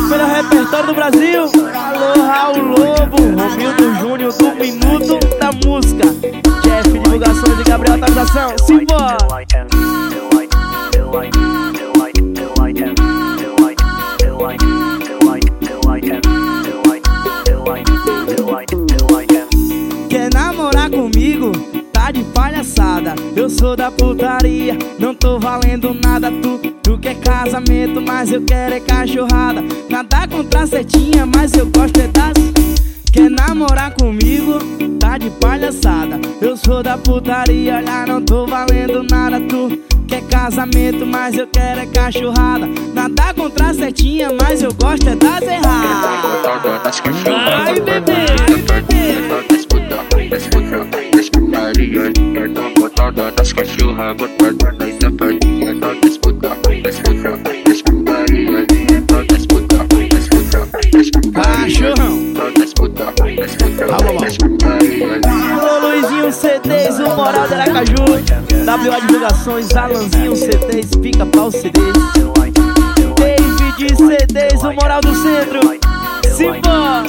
melhor repertório do Brasil. Alô, Raul Lobo, Romildo Júnior do Minuto da Música. Jeff, divulgações de Gabriel, atualização. Simbora! Quer namorar comigo? Tá de palhaçada. Eu sou da putaria, não tô valendo nada. Tu quer casamento, mas eu quero é cachorrada. Nada contra a setinha, mas eu gosto é das... Quer namorar comigo? Tá de palhaçada. Eu sou da putaria, olha, não tô valendo nada. Tu quer casamento, mas eu quero é cachorrada. Nada contra a setinha, mas eu gosto é das erradas. Ai, bebê, das cachorras botada na sapatinha, só disputa, cachorrão. Alô, Luizinho CDs, o Moral de Aracaju. WA Divulgações, Alanzinho CDs, pica pau CDs. David CDs, o Moral do Centro. Simbora!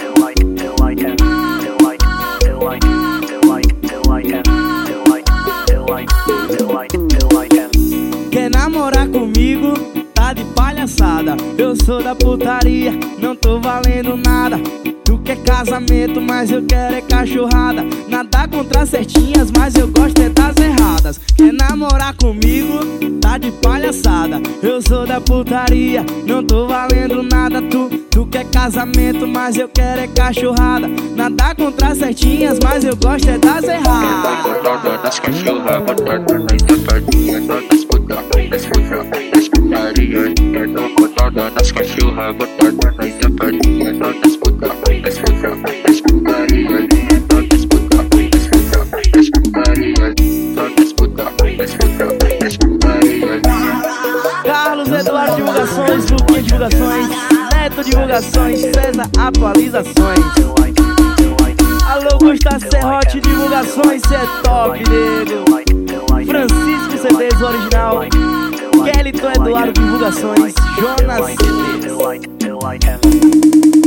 Quer namorar comigo? Tá de palhaçada. Eu sou da putaria, não tô valendo nada. Tu quer casamento, mas eu quero é cachorrada. Nada contra certinhas, mas eu gosto é das erradas. Quer namorar comigo? Tá de palhaçada. Eu sou da putaria, não tô valendo nada. Tu quer casamento, mas eu quero é cachorrada. Nada contra certinhas, mas eu gosto é das erradas. Das cachorras botada na sapatinha, só disputa, das cachorras botada na sapatinha, só disputa, Carlos Eduardo Divulgações, Luquinha Divulgações, Neto Divulgações, César Atualizações. Alô, Gustavo Serrote Divulgações, cê é top, nego. Francisco CDs original. Kellyton Eduardo Divulgações, Jonas CDs.